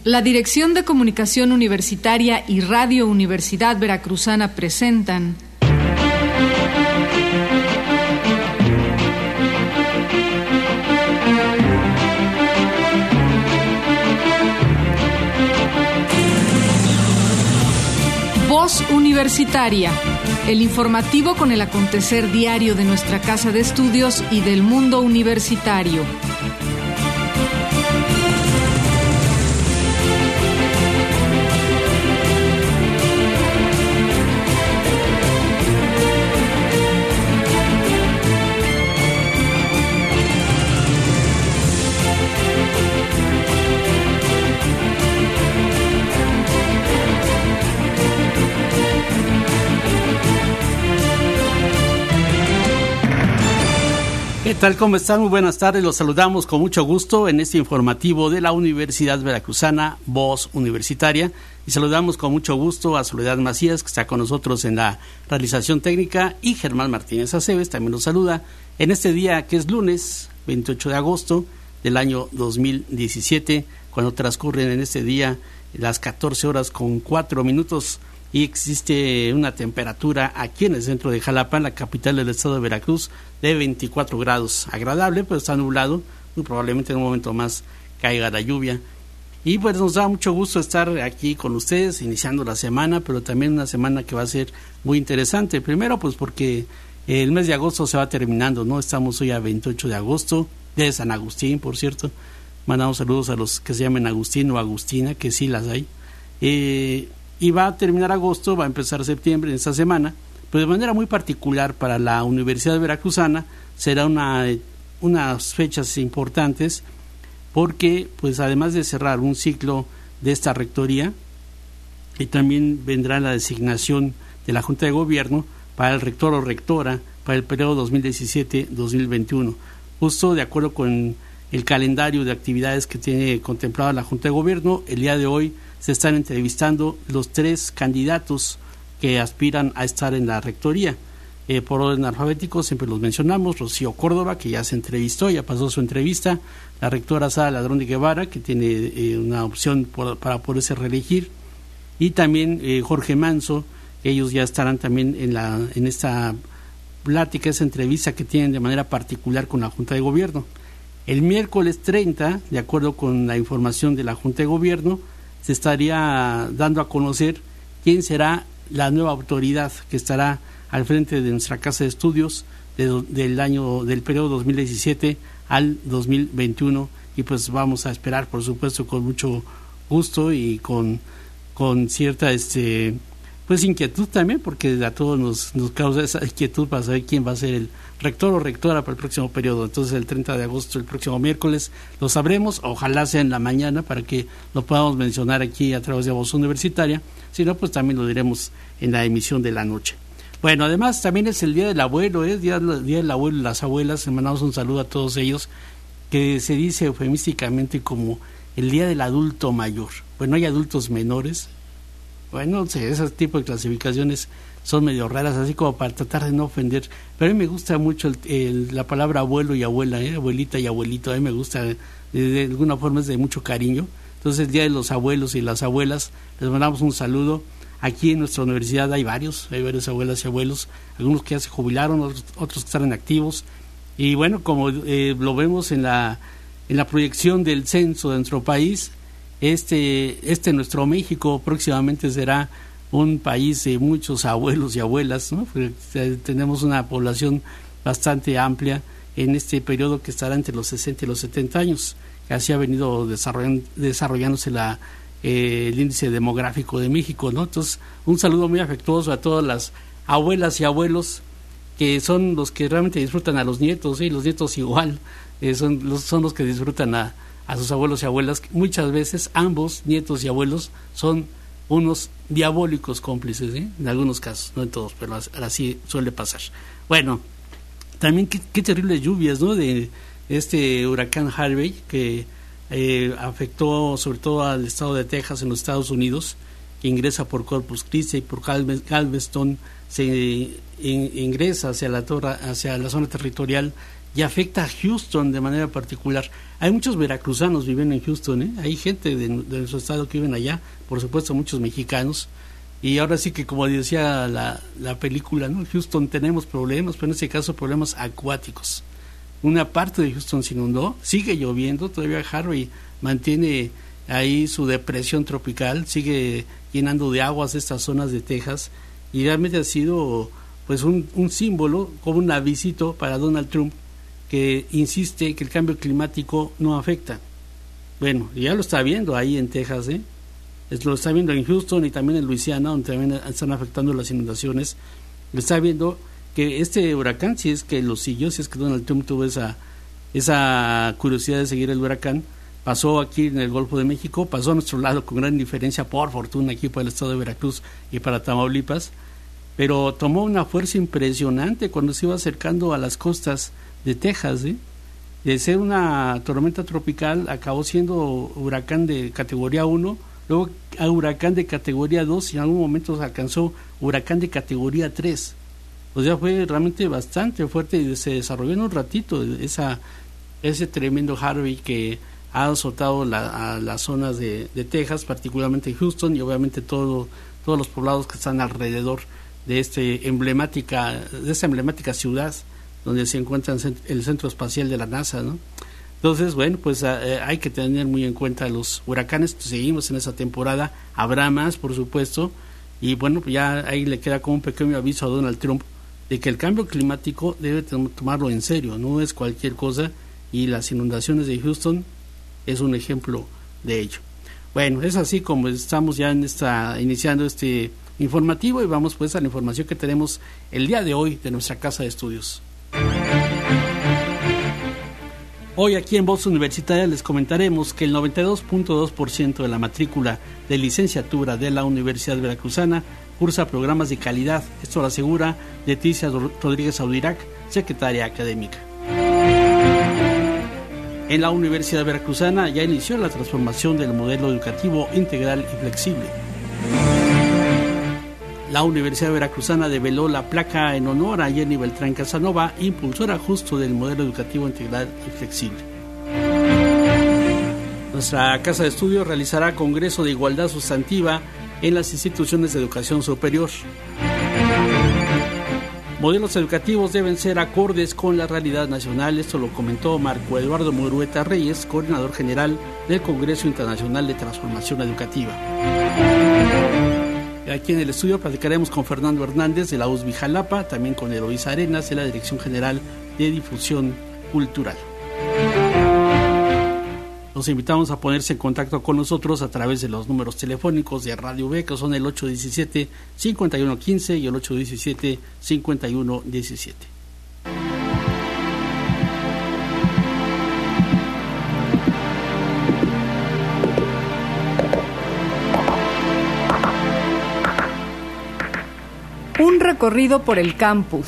La Dirección de Comunicación Universitaria y Radio Universidad Veracruzana presentan Voz Universitaria, el informativo con el acontecer diario de nuestra casa de estudios y del mundo universitario. ¿Qué tal? ¿Cómo están? Muy buenas tardes. Los saludamos con mucho gusto en este informativo de la Universidad Veracruzana, Voz Universitaria. Y saludamos con mucho gusto a Soledad Macías, que está con nosotros en la realización técnica, y Germán Martínez Aceves también nos saluda en este día que es lunes 28 de agosto del año 2017, cuando transcurren en este día las 14 horas con 4 minutos y existe una temperatura aquí en el centro de Jalapa, en la capital del estado de Veracruz, de 24 grados. Agradable, pero está nublado, muy probablemente en un momento más caiga la lluvia. Y pues nos da mucho gusto estar aquí con ustedes, iniciando la semana, pero también una semana que va a ser muy interesante. Primero, pues porque el mes de agosto se va terminando, ¿no? Estamos hoy a 28 de agosto, de San Agustín, por cierto. Mandamos saludos a los que se llamen Agustín o Agustina, que sí las hay. Y va a terminar agosto, va a empezar septiembre en esta semana, pero de manera muy particular para la Universidad Veracruzana será unas fechas importantes, porque pues además de cerrar un ciclo de esta rectoría, y también vendrá la designación de la Junta de Gobierno para el rector o rectora para el periodo 2017-2021, justo de acuerdo con el calendario de actividades que tiene contemplada la Junta de Gobierno. El día de hoy se están entrevistando los 3 candidatos que aspiran a estar en la rectoría. Por orden alfabético siempre los mencionamos: Rocío Córdoba, que ya se entrevistó, ya pasó su entrevista; la rectora Sara Ladrón de Guevara, que tiene una opción para poderse reelegir; y también Jorge Manso. Ellos ya estarán también en esta plática, esa entrevista que tienen de manera particular con la Junta de Gobierno. El miércoles 30, de acuerdo con la información de la Junta de Gobierno, se estaría dando a conocer quién será la nueva autoridad que estará al frente de nuestra casa de estudios del periodo 2017 al 2021, y pues vamos a esperar, por supuesto, con mucho gusto y con cierta pues inquietud también, porque a todos nos causa esa inquietud para saber quién va a ser el rector o rectora para el próximo periodo. Entonces el 30 de agosto, el próximo miércoles, lo sabremos. Ojalá sea en la mañana para que lo podamos mencionar aquí a través de Voz Universitaria. Si no, pues también lo diremos en la emisión de la noche. Bueno, además también es el Día del Abuelo, día del Abuelo y las Abuelas. Le mandamos un saludo a todos ellos, que se dice eufemísticamente como el Día del Adulto Mayor. Bueno, hay adultos menores. Bueno, ese tipo de clasificaciones son medio raras, así como para tratar de no ofender. Pero a mí me gusta mucho la palabra abuelo y abuela, abuelita y abuelito. A mí me gusta, de alguna forma es de mucho cariño. Entonces, el Día de los Abuelos y las Abuelas, les mandamos un saludo. Aquí en nuestra universidad hay varias abuelas y abuelos, algunos que ya se jubilaron, otros que están activos. Y bueno, como lo vemos en la proyección del censo de nuestro país, nuestro México próximamente será un país de muchos abuelos y abuelas, ¿no? Tenemos una población bastante amplia en este periodo que estará entre los 60 y los 70 años, que así ha venido desarrollándose el índice demográfico de México, ¿no? Entonces, un saludo muy afectuoso a todas las abuelas y abuelos, que son los que realmente disfrutan a los nietos, y los nietos igual, son los que disfrutan a sus abuelos y abuelas. Muchas veces ambos, nietos y abuelos, son unos diabólicos cómplices, en algunos casos, no en todos, pero así suele pasar. Bueno, también qué terribles lluvias, ¿no? De este huracán Harvey, que afectó sobre todo al estado de Texas en los Estados Unidos, que ingresa por Corpus Christi y por Galveston, se ingresa hacia la zona territorial y afecta a Houston de manera particular. Hay muchos veracruzanos viviendo en Houston, hay gente de nuestro estado que viven allá, por supuesto muchos mexicanos, y ahora sí que, como decía la película, ¿no? Houston tenemos problemas, pero en este caso problemas acuáticos. Una parte de Houston se inundó, sigue lloviendo, todavía Harvey mantiene ahí su depresión tropical, sigue llenando de aguas estas zonas de Texas, y realmente ha sido pues un símbolo, como un avisito para Donald Trump, que insiste que el cambio climático no afecta. Bueno, ya lo está viendo ahí en Texas, lo está viendo en Houston y también en Luisiana, donde también están afectando las inundaciones. Lo está viendo que este huracán, si es que lo siguió, si es que Donald Trump tuvo esa curiosidad de seguir el huracán, pasó aquí en el Golfo de México, pasó a nuestro lado con gran diferencia, por fortuna, aquí para el estado de Veracruz y para Tamaulipas, pero tomó una fuerza impresionante cuando se iba acercando a las costas de Texas. De ser una tormenta tropical, acabó siendo huracán de categoría 1, luego a huracán de categoría 2, y en algún momento se alcanzó huracán de categoría 3. O sea, fue realmente bastante fuerte y se desarrolló en un ratito ese tremendo Harvey que ha azotado a las zonas de Texas, particularmente Houston, y obviamente todos los poblados que están alrededor de esta emblemática ciudad donde se encuentra el centro espacial de la NASA, ¿no? Entonces, bueno, pues hay que tener muy en cuenta los huracanes. Seguimos en esa temporada, habrá más, por supuesto, y bueno, pues ya ahí le queda como un pequeño aviso a Donald Trump de que el cambio climático debe tomarlo en serio, no es cualquier cosa, y las inundaciones de Houston es un ejemplo de ello. Bueno, es así como estamos ya iniciando este informativo, y vamos pues a la información que tenemos el día de hoy de nuestra casa de estudios. Hoy aquí en Voz Universitaria les comentaremos que el 92.2% de la matrícula de licenciatura de la Universidad Veracruzana cursa programas de calidad. Esto lo asegura Leticia Rodríguez Audirac, secretaria académica. En la Universidad Veracruzana ya inició la transformación del modelo educativo integral y flexible. La Universidad Veracruzana develó la placa en honor a Jenny Beltrán Casanova, impulsora justo del modelo educativo integral y flexible. Nuestra casa de estudios realizará Congreso de Igualdad Sustantiva en las instituciones de educación superior. Modelos educativos deben ser acordes con la realidad nacional. Esto lo comentó Marco Eduardo Murueta Reyes, coordinador general del Congreso Internacional de Transformación Educativa. Aquí en el estudio platicaremos con Fernando Hernández de la USBI Jalapa, también con Eloísa Arenas de la Dirección General de Difusión Cultural. Los invitamos a ponerse en contacto con nosotros a través de los números telefónicos de Radio B, que son el 817-5115 y el 817-5117. Un recorrido por el campus.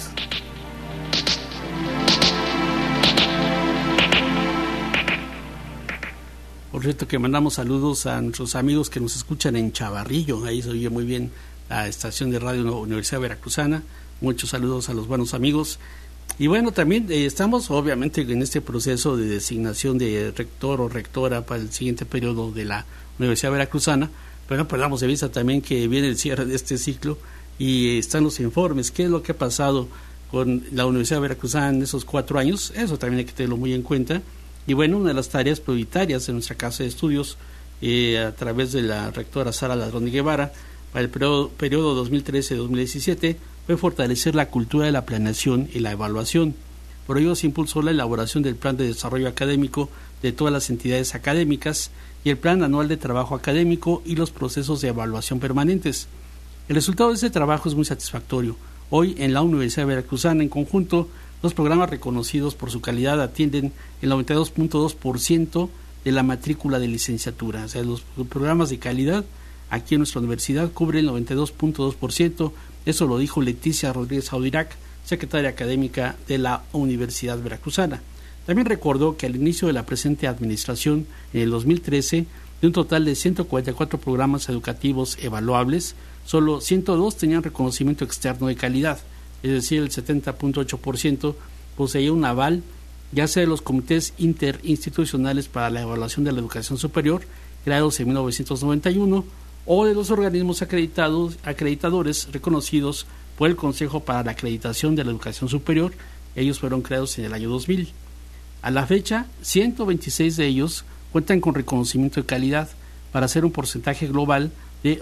Por cierto que mandamos saludos a nuestros amigos que nos escuchan en Chavarrillo, ahí se oye muy bien la estación de radio Universidad Veracruzana. Muchos saludos a los buenos amigos. Y bueno, también estamos obviamente en este proceso de designación de rector o rectora para el siguiente periodo de la Universidad Veracruzana, pero no perdamos de vista también que viene el cierre de este ciclo y están los informes, qué es lo que ha pasado con la Universidad Veracruzana en esos 4 años, eso también hay que tenerlo muy en cuenta. Y bueno, una de las tareas prioritarias de nuestra casa de estudios, a través de la rectora Sara Ladrón de Guevara, para el periodo 2013-2017, fue fortalecer la cultura de la planeación y la evaluación. Por ello se impulsó la elaboración del Plan de Desarrollo Académico de todas las entidades académicas y el Plan Anual de Trabajo Académico y los procesos de evaluación permanentes. El resultado de este trabajo es muy satisfactorio. Hoy, en la Universidad Veracruzana, en conjunto, los programas reconocidos por su calidad atienden el 92.2% de la matrícula de licenciatura. O sea, los programas de calidad aquí en nuestra universidad cubren el 92.2%. Eso lo dijo Leticia Rodríguez Audirac, secretaria académica de la Universidad Veracruzana. También recordó que al inicio de la presente administración, en el 2013, De un total de 144 programas educativos evaluables, solo 102 tenían reconocimiento externo de calidad, es decir, el 70.8% poseía un aval, ya sea de los comités interinstitucionales para la evaluación de la educación superior, creados en 1991, o de los organismos acreditadores reconocidos por el Consejo para la Acreditación de la Educación Superior. Ellos fueron creados en el año 2000. A la fecha, 126 de ellos cuentan con reconocimiento de calidad, para hacer un porcentaje global de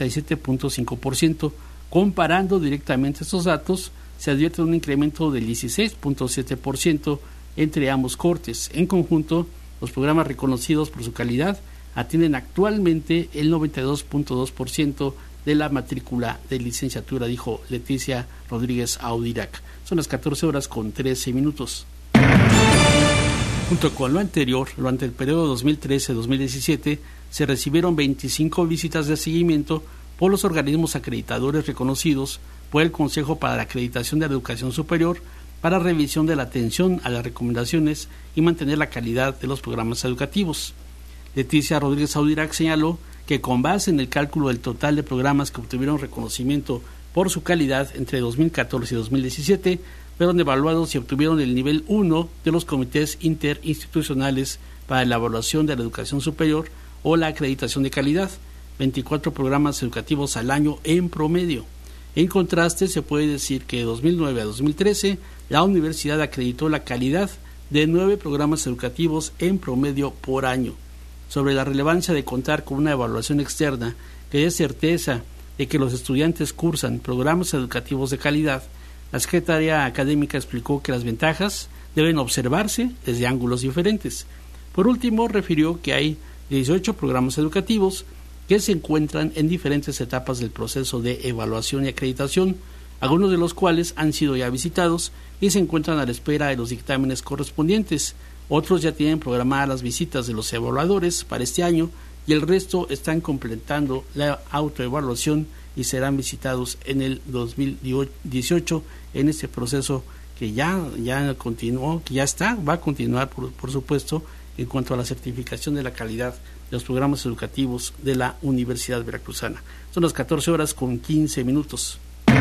87.5%. Comparando directamente estos datos, se advierte un incremento del 16.7% entre ambos cortes. En conjunto, los programas reconocidos por su calidad atienden actualmente el 92.2% de la matrícula de licenciatura, dijo Leticia Rodríguez Audirac. Son las 14:13. Junto con lo anterior, durante el periodo 2013-2017, se recibieron 25 visitas de seguimiento por los organismos acreditadores reconocidos por el Consejo para la Acreditación de la Educación Superior para revisión de la atención a las recomendaciones y mantener la calidad de los programas educativos. Leticia Rodríguez Audirac señaló que con base en el cálculo del total de programas que obtuvieron reconocimiento por su calidad entre 2014 y 2017, fueron evaluados y obtuvieron el nivel 1 de los comités interinstitucionales para la evaluación de la educación superior o la acreditación de calidad, 24 programas educativos al año en promedio. En contraste, se puede decir que de 2009 a 2013, la universidad acreditó la calidad de 9 programas educativos en promedio por año. Sobre la relevancia de contar con una evaluación externa que dé certeza de que los estudiantes cursan programas educativos de calidad, la Secretaría Académica explicó que las ventajas deben observarse desde ángulos diferentes. Por último, refirió que hay 18 programas educativos que se encuentran en diferentes etapas del proceso de evaluación y acreditación, algunos de los cuales han sido ya visitados y se encuentran a la espera de los dictámenes correspondientes. Otros ya tienen programadas las visitas de los evaluadores para este año y el resto están completando la autoevaluación y serán visitados en el 2018 en este proceso que ya continuó, que ya está, va a continuar por supuesto en cuanto a la certificación de la calidad de los programas educativos de la Universidad Veracruzana. Son las 14:15.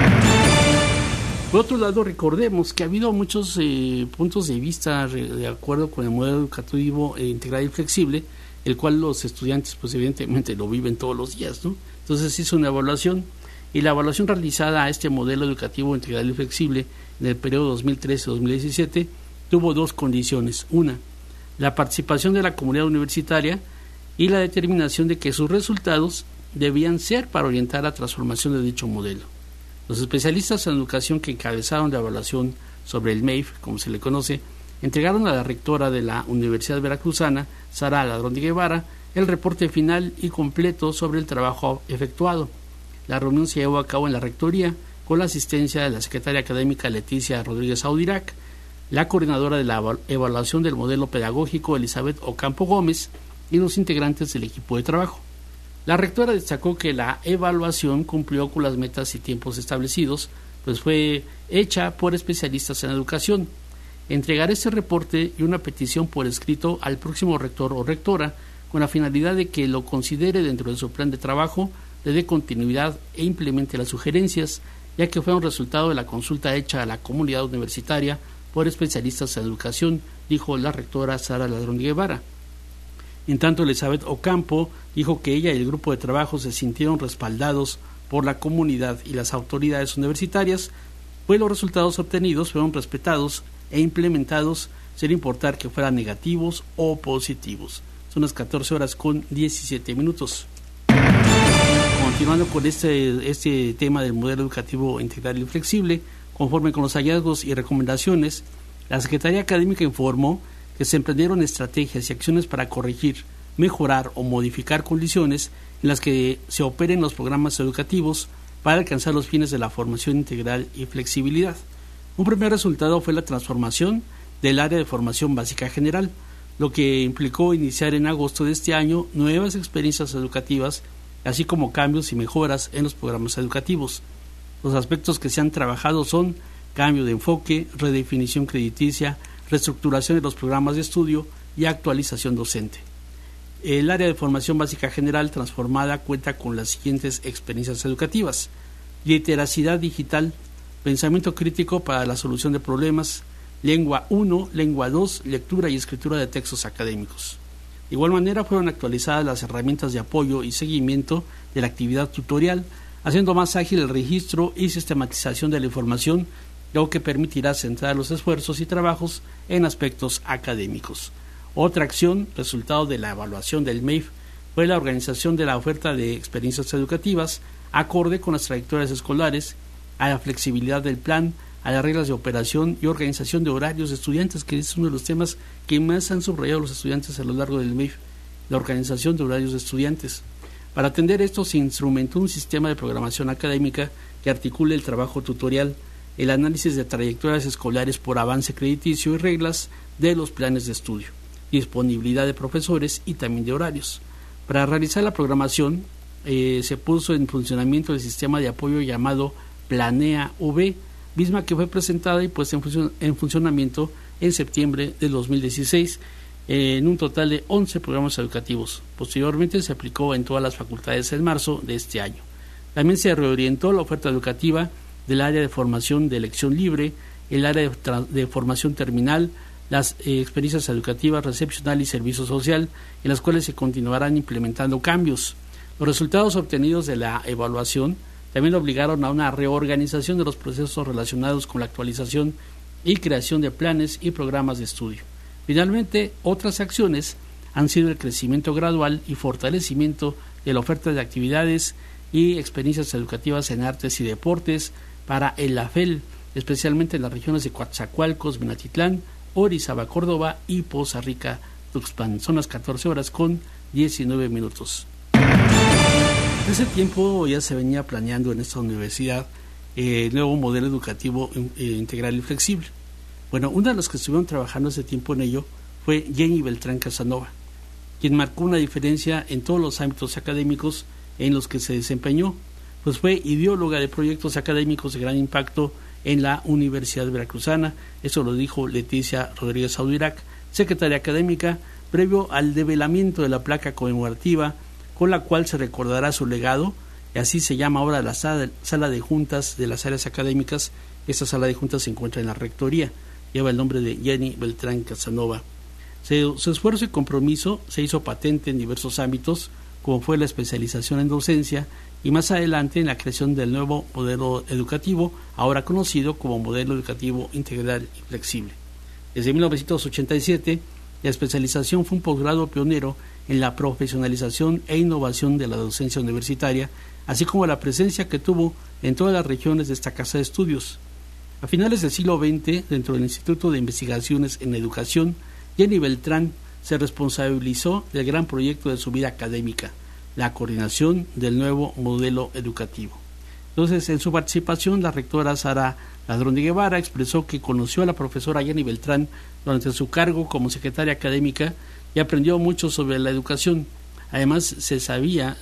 Por otro lado, recordemos que ha habido muchos puntos de vista de acuerdo con el modelo educativo integral y flexible, el cual los estudiantes pues evidentemente lo viven todos los días, ¿no? Entonces se hizo una evaluación y la evaluación realizada a este modelo educativo integral y flexible en el periodo 2013-2017 tuvo dos condiciones. Una, la participación de la comunidad universitaria y la determinación de que sus resultados debían ser para orientar la transformación de dicho modelo. Los especialistas en educación que encabezaron la evaluación sobre el MEIF, como se le conoce, entregaron a la rectora de la Universidad Veracruzana, Sara Ladrón de Guevara, el reporte final y completo sobre el trabajo efectuado. La reunión se llevó a cabo en la rectoría con la asistencia de la secretaria académica Leticia Rodríguez Audirac, la coordinadora de la evaluación del modelo pedagógico Elizabeth Ocampo Gómez y los integrantes del equipo de trabajo. La rectora destacó que la evaluación cumplió con las metas y tiempos establecidos, pues fue hecha por especialistas en educación. Entregar este reporte y una petición por escrito al próximo rector o rectora con la finalidad de que lo considere dentro de su plan de trabajo, le dé continuidad e implemente las sugerencias, ya que fue un resultado de la consulta hecha a la comunidad universitaria por especialistas en educación, dijo la rectora Sara Ladrón de Guevara. En tanto, Elizabeth Ocampo dijo que ella y el grupo de trabajo se sintieron respaldados por la comunidad y las autoridades universitarias, pues los resultados obtenidos fueron respetados e implementados sin importar que fueran negativos o positivos. Son las 14:17. Continuando con este tema del modelo educativo integral y flexible, conforme con los hallazgos y recomendaciones, la Secretaría Académica informó que se emprendieron estrategias y acciones para corregir, mejorar o modificar condiciones en las que se operen los programas educativos para alcanzar los fines de la formación integral y flexibilidad. Un primer resultado fue la transformación del área de formación básica general, lo que implicó iniciar en agosto de este año nuevas experiencias educativas, así como cambios y mejoras en los programas educativos. Los aspectos que se han trabajado son cambio de enfoque, redefinición crediticia, reestructuración de los programas de estudio y actualización docente. El área de formación básica general transformada cuenta con las siguientes experiencias educativas: literacidad digital, pensamiento crítico para la solución de problemas, lengua 1, lengua 2, lectura y escritura de textos académicos. De igual manera fueron actualizadas las herramientas de apoyo y seguimiento de la actividad tutorial, haciendo más ágil el registro y sistematización de la información, lo que permitirá centrar los esfuerzos y trabajos en aspectos académicos. Otra acción, resultado de la evaluación del MEIF, fue la organización de la oferta de experiencias educativas acorde con las trayectorias escolares, a la flexibilidad del plan, a las reglas de operación y organización de horarios de estudiantes, que es uno de los temas que más han subrayado los estudiantes a lo largo del MEIF, la organización de horarios de estudiantes. Para atender esto se instrumentó un sistema de programación académica que articule el trabajo tutorial, el análisis de trayectorias escolares por avance crediticio y reglas de los planes de estudio, disponibilidad de profesores y también de horarios. Para realizar la programación se puso en funcionamiento el sistema de apoyo llamado Planea V, misma que fue presentada y puesta en funcionamiento en septiembre de 2016 en un total de 11 programas educativos. Posteriormente se aplicó en todas las facultades en marzo de este año. También se reorientó la oferta educativa del área de formación de elección libre, el área de formación terminal, las experiencias educativas, recepcional y servicio social, en las cuales se continuarán implementando cambios. Los resultados obtenidos de la evaluación también obligaron a una reorganización de los procesos relacionados con la actualización y creación de planes y programas de estudio. Finalmente, otras acciones han sido el crecimiento gradual y fortalecimiento de la oferta de actividades y experiencias educativas en artes y deportes para el AFEL, especialmente en las regiones de Coatzacoalcos, Minatitlán, Orizaba, Córdoba y Poza Rica, Tuxpan. Son las 14:19. En ese tiempo ya se venía planeando en esta universidad el nuevo modelo educativo integral y flexible. Bueno, una de las que estuvieron trabajando ese tiempo en ello fue Jenny Beltrán Casanova, quien marcó una diferencia en todos los ámbitos académicos en los que se desempeñó, pues fue ideóloga de proyectos académicos de gran impacto en la Universidad Veracruzana. Eso lo dijo Leticia Rodríguez Audirac, secretaria académica, previo al develamiento de la placa conmemorativa con la cual se recordará su legado, y así se llama ahora la sala de juntas de las áreas académicas. Esta sala de juntas se encuentra en la rectoría, lleva el nombre de Jenny Beltrán Casanova. Su esfuerzo y compromiso se hizo patente en diversos ámbitos, como fue la especialización en docencia y más adelante en la creación del nuevo modelo educativo, ahora conocido como Modelo Educativo Integral y Flexible. Desde 1987, la especialización fue un posgrado pionero en la profesionalización e innovación de la docencia universitaria, así como la presencia que tuvo en todas las regiones de esta casa de estudios. A finales del siglo XX, dentro del Instituto de Investigaciones en Educación, Jenny Beltrán se responsabilizó del gran proyecto de su vida académica, la coordinación del nuevo modelo educativo. Entonces, en su participación, la rectora Sara Ladrón de Guevara expresó que conoció a la profesora Jenny Beltrán durante su cargo como secretaria académica y aprendió mucho sobre la educación. Además de sabia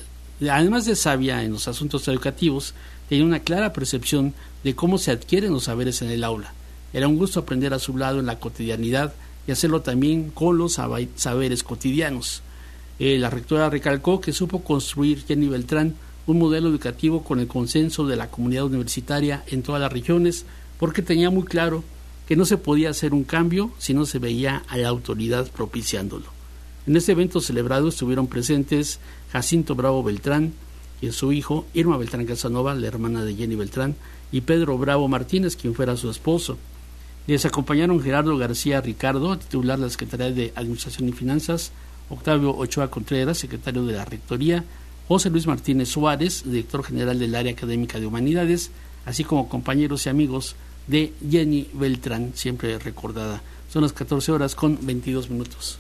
en los asuntos educativos, tenía una clara percepción de cómo se adquieren los saberes en el aula. Era un gusto aprender a su lado en la cotidianidad y hacerlo también con los saberes cotidianos. La rectora recalcó que supo construir Jenny Beltrán un modelo educativo con el consenso de la comunidad universitaria en todas las regiones, porque tenía muy claro que no se podía hacer un cambio si no se veía a la autoridad propiciándolo. En este evento celebrado estuvieron presentes Jacinto Bravo Beltrán y su hijo, Irma Beltrán Casanova, la hermana de Jenny Beltrán, y Pedro Bravo Martínez, quien fuera su esposo. Les acompañaron Gerardo García Ricardo, titular de la Secretaría de Administración y Finanzas, Octavio Ochoa Contreras, secretario de la Rectoría, José Luis Martínez Suárez, director general del Área Académica de Humanidades, así como compañeros y amigos de Jenny Beltrán, siempre recordada. Son las 14:22.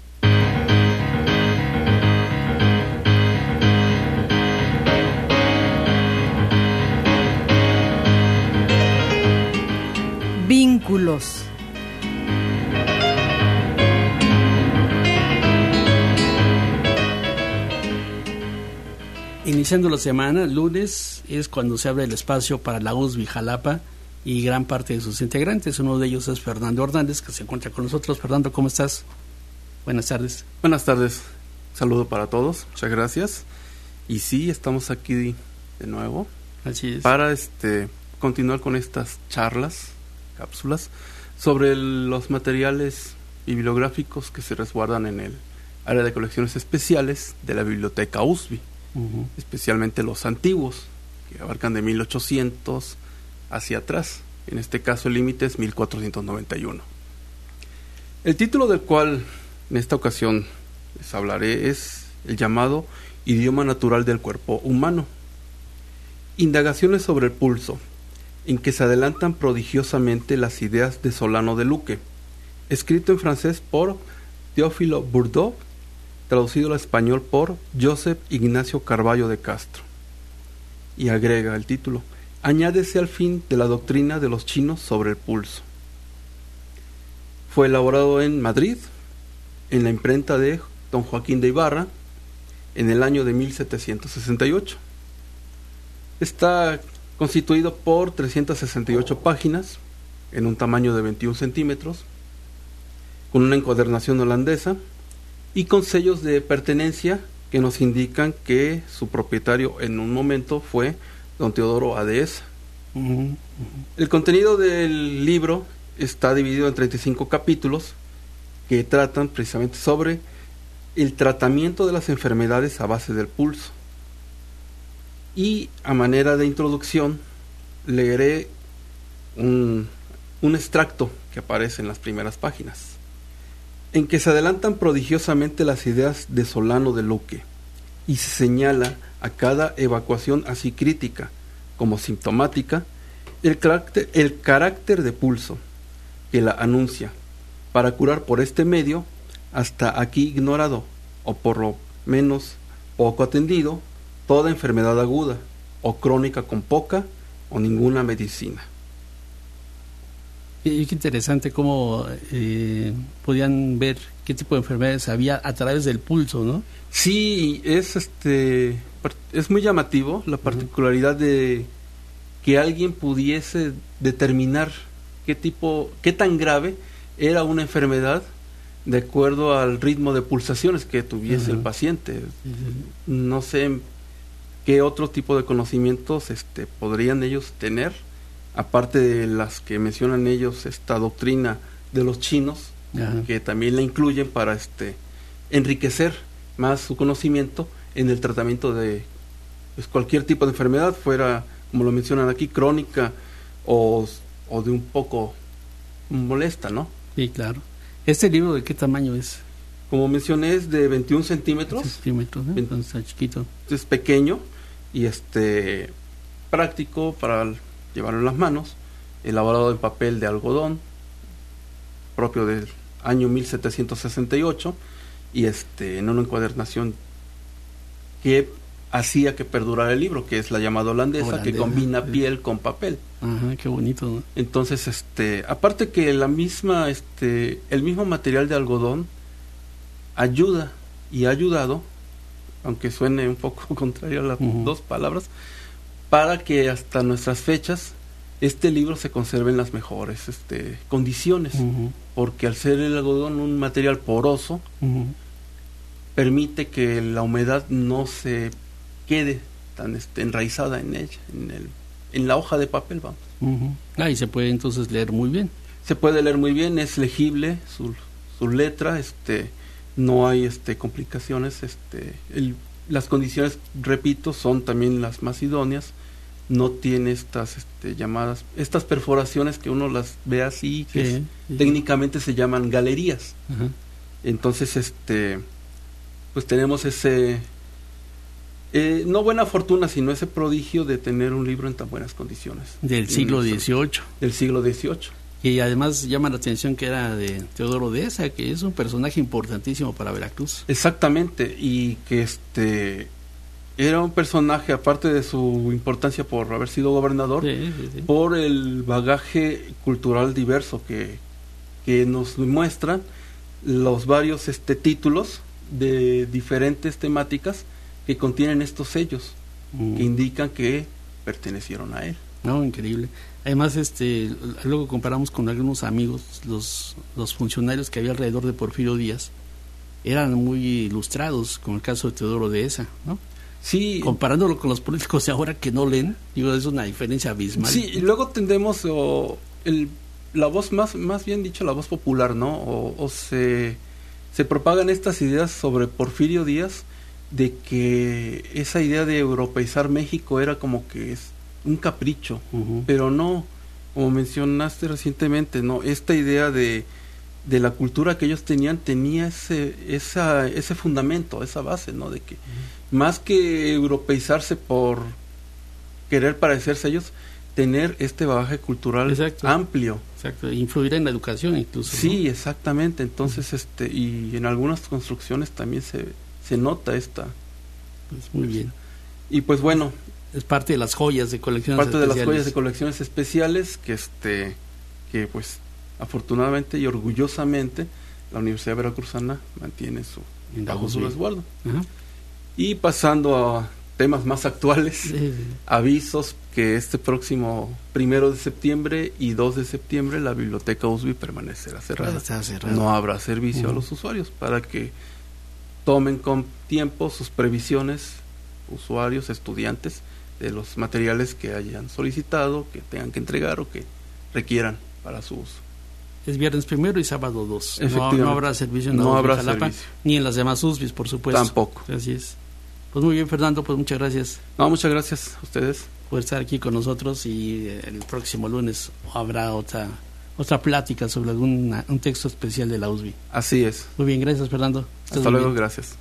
Vínculos. Iniciando la semana, lunes, es cuando se abre el espacio para la USB Jalapa y gran parte de sus integrantes. Uno de ellos es Fernando Hernández, que se encuentra con nosotros. Fernando, ¿cómo estás? Buenas tardes. Buenas tardes. Saludo para todos, muchas gracias. Y sí, estamos aquí de nuevo. Así es. Para continuar con estas charlas, cápsulas, sobre los materiales bibliográficos que se resguardan en el área de colecciones especiales de la Biblioteca USB, especialmente los antiguos, que abarcan de 1800 hacia atrás. En este caso el límite es 1491. El título del cual en esta ocasión les hablaré es el llamado Idioma Natural del Cuerpo Humano. Indagaciones sobre el pulso, en que se adelantan prodigiosamente las ideas de Solano de Luque, escrito en francés por Teófilo Bourdeau, traducido al español por Joseph Ignacio Carballo de Castro. Y agrega el título: añádese al fin de la doctrina de los chinos sobre el pulso. Fue elaborado en Madrid, en la imprenta de don Joaquín de Ibarra, en el año de 1768. Está constituido por 368 páginas, en un tamaño de 21 centímetros, con una encuadernación holandesa y con sellos de pertenencia que nos indican que su propietario en un momento fue don Teodoro A. Dehesa. El contenido del libro está dividido en 35 capítulos que tratan precisamente sobre el tratamiento de las enfermedades a base del pulso. Y a manera de introducción leeré un extracto que aparece en las primeras páginas, en que se adelantan prodigiosamente las ideas de Solano de Luque y se señala a cada evacuación así crítica como sintomática el carácter de pulso que la anuncia, para curar por este medio hasta aquí ignorado, o por lo menos poco atendido, toda enfermedad aguda o crónica con poca o ninguna medicina. Y qué interesante cómo podían ver qué tipo de enfermedades había a través del pulso, ¿no? Sí, es muy llamativo la particularidad de que alguien pudiese determinar qué tan grave era una enfermedad de acuerdo al ritmo de pulsaciones que tuviese el paciente. No sé qué otro tipo de conocimientos podrían ellos tener, aparte de las que mencionan ellos, esta doctrina de los chinos, que también la incluyen para enriquecer más su conocimiento en el tratamiento de cualquier tipo de enfermedad, fuera, como lo mencionan aquí, crónica o de un poco molesta, ¿no? Sí, claro. ¿Este libro de qué tamaño es? Como mencioné, es de 21 centímetros. Entonces está chiquito. Es pequeño y práctico para llevarlo en las manos, elaborado en papel de algodón, propio del año 1768, y en una encuadernación que hacía que perdurara el libro, que es la llamada holandesa, que combina piel con papel. Ajá, qué bonito, ¿no? Entonces, aparte que el mismo material de algodón ayuda y ha ayudado, aunque suene un poco contrario a las dos palabras, para que hasta nuestras fechas este libro se conserve en las mejores condiciones, porque al ser el algodón un material poroso, permite que la humedad no se quede tan enraizada en ella, en la hoja de papel, vamos. Y se puede entonces leer muy bien. Se puede leer muy bien, es legible su letra, no hay complicaciones, las condiciones, repito, son también las más idóneas. No tiene estas estas perforaciones que uno las ve así, que técnicamente se llaman galerías. Entonces, pues tenemos ese no buena fortuna, sino ese prodigio de tener un libro en tan buenas condiciones. Del siglo XVIII. Del siglo XVIII. Y además llama la atención que era de Teodoro Dehesa, que es un personaje importantísimo para Veracruz. Exactamente, y que era un personaje, aparte de su importancia por haber sido gobernador, por el bagaje cultural diverso que nos muestran los varios títulos de diferentes temáticas que contienen estos sellos que indican que pertenecieron a él. No, increíble. Además, luego comparamos con algunos amigos los funcionarios que había alrededor de Porfirio Díaz, eran muy ilustrados, como el caso de Teodoro Dehesa, ¿no? Sí. Comparándolo con los políticos de ahora que no leen, digo, es una diferencia abismal. Sí, y luego tendemos la voz, más bien dicho, la voz popular, ¿no? O se propagan estas ideas sobre Porfirio Díaz, de que esa idea de europeizar México era como que es un capricho, pero no, como mencionaste recientemente, no, esta idea de la cultura que ellos tenía ese fundamento, esa base, ¿no? De que más que europeizarse por querer parecerse a ellos, tener este bagaje cultural amplio. Exacto, influir en la educación incluso. Sí, ¿no? exactamente. Entonces, y en algunas construcciones también se nota esta. Pues muy bien. Y pues bueno, es parte de las joyas de colecciones especiales. Parte de las joyas de colecciones especiales que pues afortunadamente y orgullosamente la Universidad Veracruzana mantiene bajo su resguardo. Ajá. Y pasando a temas más actuales, avisos que este próximo 1 de septiembre y 2 de septiembre la biblioteca USB permanecerá cerrada. Está cerrada. No habrá servicio a los usuarios, para que tomen con tiempo sus previsiones, usuarios, estudiantes, de los materiales que hayan solicitado, que tengan que entregar o que requieran para su uso. Es viernes 1 y sábado 2. No habrá servicio en no habrá Jalapa, servicio. Ni en las demás USBs, por supuesto. Tampoco. Así es. Pues muy bien, Fernando, pues muchas gracias. No, muchas gracias a ustedes por estar aquí con nosotros, y el próximo lunes habrá otra plática sobre un texto especial de la USB. Así es. Muy bien, gracias, Fernando. Hasta luego, gracias.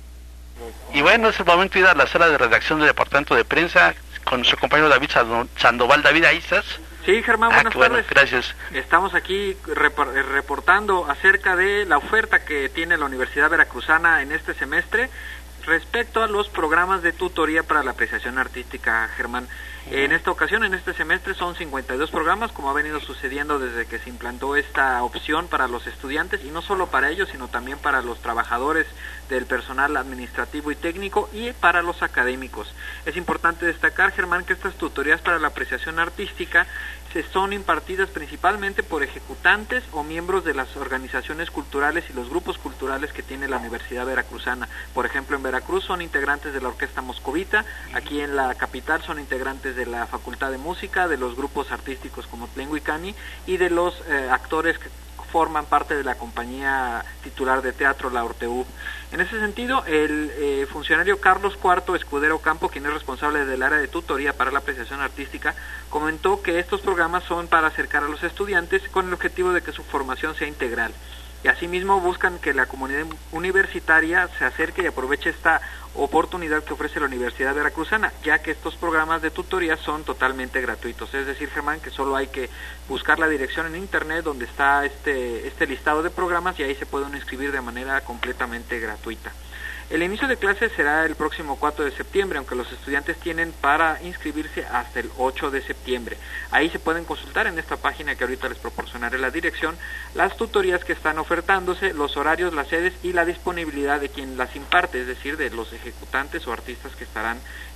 Y bueno, es el momento de ir a la sala de redacción del Departamento de Prensa con nuestro compañero David Sandoval. David, ¿ahí estás? Sí, Germán, buenas tardes. Gracias. Estamos aquí reportando acerca de la oferta que tiene la Universidad Veracruzana en este semestre respecto a los programas de tutoría para la apreciación artística, Germán. En esta ocasión, en este semestre, son 52 programas, como ha venido sucediendo desde que se implantó esta opción para los estudiantes, y no solo para ellos, sino también para los trabajadores del personal administrativo y técnico, y para los académicos. Es importante destacar, Germán, que estas tutorías para la apreciación artística son impartidas principalmente por ejecutantes o miembros de las organizaciones culturales y los grupos culturales que tiene la Universidad Veracruzana. Por ejemplo, en Veracruz son integrantes de la Orquesta Moscovita, aquí en la capital son integrantes de la Facultad de Música, de los grupos artísticos como Tlenguicani y de los actores que forman parte de la compañía titular de teatro, la Orteu. En ese sentido, el funcionario Carlos Cuarto Escudero Campo, quien es responsable del área de tutoría para la apreciación artística, comentó que estos programas son para acercar a los estudiantes con el objetivo de que su formación sea integral. Y asimismo buscan que la comunidad universitaria se acerque y aproveche esta oportunidad que ofrece la Universidad Veracruzana, ya que estos programas de tutoría son totalmente gratuitos. Es decir, Germán, que solo hay que buscar la dirección en internet donde está este listado de programas, y ahí se pueden inscribir de manera completamente gratuita. El inicio de clases será el próximo 4 de septiembre, aunque los estudiantes tienen para inscribirse hasta el 8 de septiembre. Ahí se pueden consultar en esta página que ahorita les proporcionaré la dirección, las tutorías que están ofertándose, los horarios, las sedes y la disponibilidad de quien las imparte, es decir, de los ejecutantes o artistas que estarán,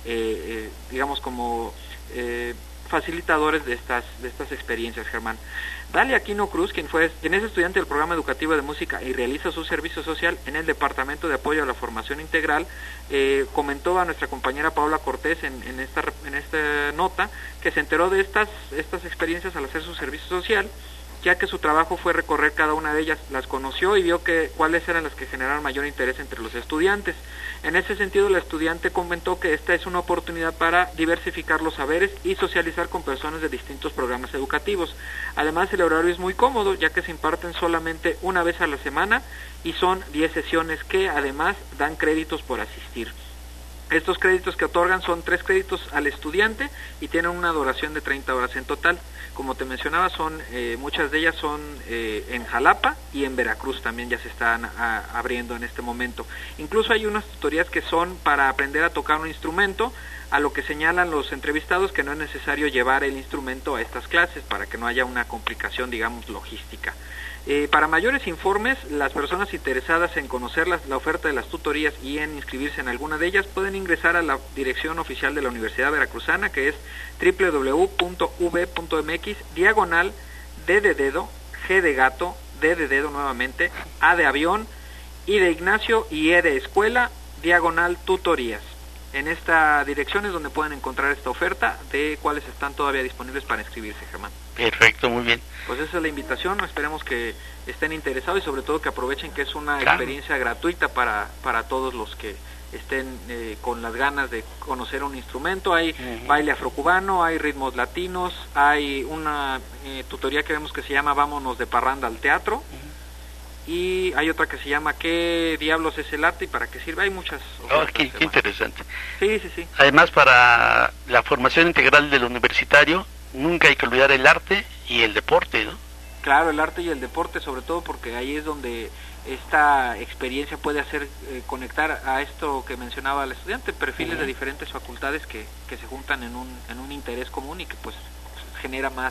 digamos, como facilitadores de estas experiencias, Germán. Dalia Aquino Cruz, quien es estudiante del programa educativo de música y realiza su servicio social en el Departamento de Apoyo a la Formación Integral, comentó a nuestra compañera Paula Cortés en esta nota que se enteró de estas experiencias al hacer su servicio social, ya que su trabajo fue recorrer cada una de ellas, las conoció y vio cuáles eran las que generaron mayor interés entre los estudiantes. En ese sentido, la estudiante comentó que esta es una oportunidad para diversificar los saberes y socializar con personas de distintos programas educativos. Además, el horario es muy cómodo, ya que se imparten solamente una vez a la semana y son 10 sesiones que además dan créditos por asistir. Estos créditos que otorgan son 3 créditos al estudiante y tienen una duración de 30 horas en total. Como te mencionaba, muchas de ellas son en Jalapa y en Veracruz también ya se están abriendo en este momento. Incluso hay unas tutorías que son para aprender a tocar un instrumento, a lo que señalan los entrevistados que no es necesario llevar el instrumento a estas clases para que no haya una complicación, digamos, logística. Para mayores informes, las personas interesadas en conocer la oferta de las tutorías y en inscribirse en alguna de ellas pueden ingresar a la dirección oficial de la Universidad Veracruzana, que es www.v.mx/D de dedo, G de gato, D de dedo nuevamente, A de avión y de Ignacio IEDE Escuela, diagonal tutorías. En esta dirección es donde pueden encontrar esta oferta de cuáles están todavía disponibles para inscribirse, Germán. Perfecto, muy bien. Pues esa es la invitación, esperemos que estén interesados y sobre todo que aprovechen que es una experiencia gratuita para todos los que estén con las ganas de conocer un instrumento. Hay baile afrocubano, hay ritmos latinos, hay una tutoría que vemos que se llama Vámonos de Parranda al Teatro, y hay otra que se llama ¿Qué diablos es el arte y para qué sirve? Hay muchas ofertas, qué interesante. Sí. Además, para la formación integral del universitario, nunca hay que olvidar el arte y el deporte, ¿no? Claro, el arte y el deporte, sobre todo porque ahí es donde esta experiencia puede hacer conectar a esto que mencionaba el estudiante, perfiles de diferentes facultades que se juntan en un interés común y que pues genera más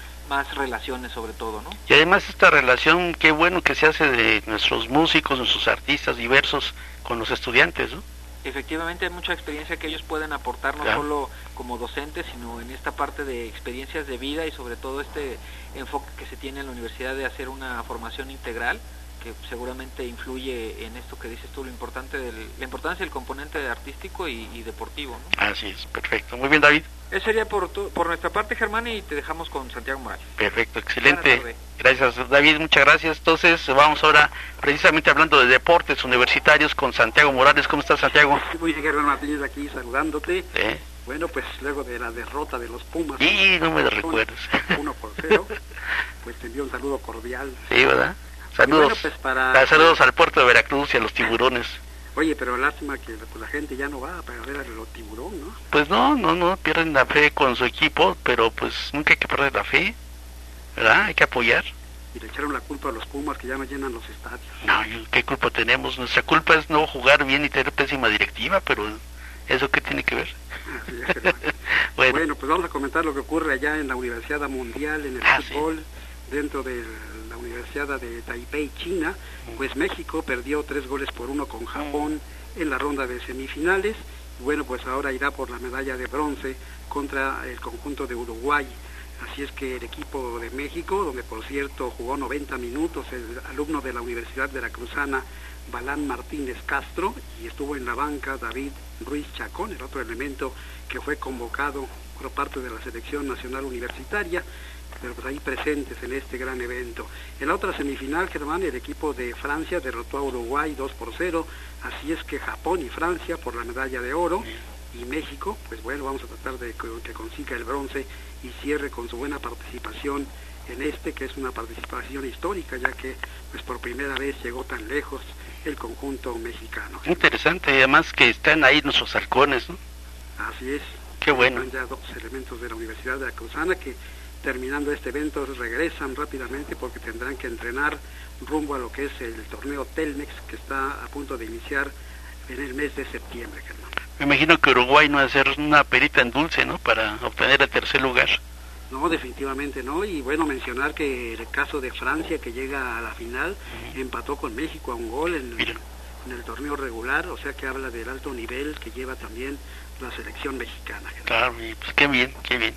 relaciones sobre todo, ¿no? Y además esta relación, qué bueno que se hace de nuestros músicos, nuestros artistas diversos con los estudiantes, ¿no? Efectivamente hay mucha experiencia que ellos pueden aportar, no solo como docentes, sino en esta parte de experiencias de vida y sobre todo este enfoque que se tiene en la universidad de hacer una formación integral, que seguramente influye en esto que dices tú, la importancia del componente artístico y deportivo, ¿no? Así es, perfecto. Muy bien, David. Eso sería por nuestra parte, Germán, y te dejamos con Santiago Morales. Perfecto, excelente. Gracias, David, muchas gracias. Entonces, vamos ahora precisamente hablando de deportes universitarios con Santiago Morales. ¿Cómo estás, Santiago? Muy bien, Germán Martínez, aquí saludándote. Bueno, pues luego de la derrota de los Pumas... Y no me lo recuerdas. 1-0, pues te envío un saludo cordial. Sí, ¿verdad? Saludos, bueno, pues saludos al puerto de Veracruz y a los tiburones. Oye, pero lástima que pues, la gente ya no va para ver a los tiburón, ¿no? Pues no, pierden la fe con su equipo, pero pues nunca hay que perder la fe, ¿verdad? Hay que apoyar. Y le echaron la culpa a los Pumas que ya no llenan los estadios. No, ¿qué culpa tenemos? Nuestra culpa es no jugar bien y tener pésima directiva, pero ¿eso qué tiene que ver? Así es, bueno, pues vamos a comentar lo que ocurre allá en la Universidad Mundial, en el fútbol, dentro de la Universidad de Taipei, China. Pues México perdió 3-1 con Japón en la ronda de semifinales. Y bueno, pues ahora irá por la medalla de bronce contra el conjunto de Uruguay. Así es que el equipo de México, donde por cierto jugó 90 minutos el alumno de la Universidad Veracruzana, Balán Martínez Castro, y estuvo en la banca David Ruiz Chacón, el otro elemento que fue convocado por parte de la Selección Nacional Universitaria, pero pues ahí presentes en este gran evento. En la otra semifinal, Germán, el equipo de Francia derrotó a Uruguay 2-0, así es que Japón y Francia por la medalla de oro, y México, pues bueno, vamos a tratar de que consiga el bronce y cierre con su buena participación en que es una participación histórica, ya que pues por primera vez llegó tan lejos el conjunto mexicano. Interesante, además que están ahí nuestros halcones, ¿no? Así es. Qué bueno. Están ya 2 elementos de la Universidad Veracruzana que terminando este evento regresan rápidamente porque tendrán que entrenar rumbo a lo que es el torneo Telmex, que está a punto de iniciar en el mes de septiembre, Germán. Me imagino que Uruguay no va a ser una perita en dulce, ¿no?, para obtener el tercer lugar. No, definitivamente no, y bueno, mencionar que el caso de Francia, que llega a la final, empató con México a un gol en el torneo regular, o sea que habla del alto nivel que lleva también la selección mexicana. Claro, y pues qué bien.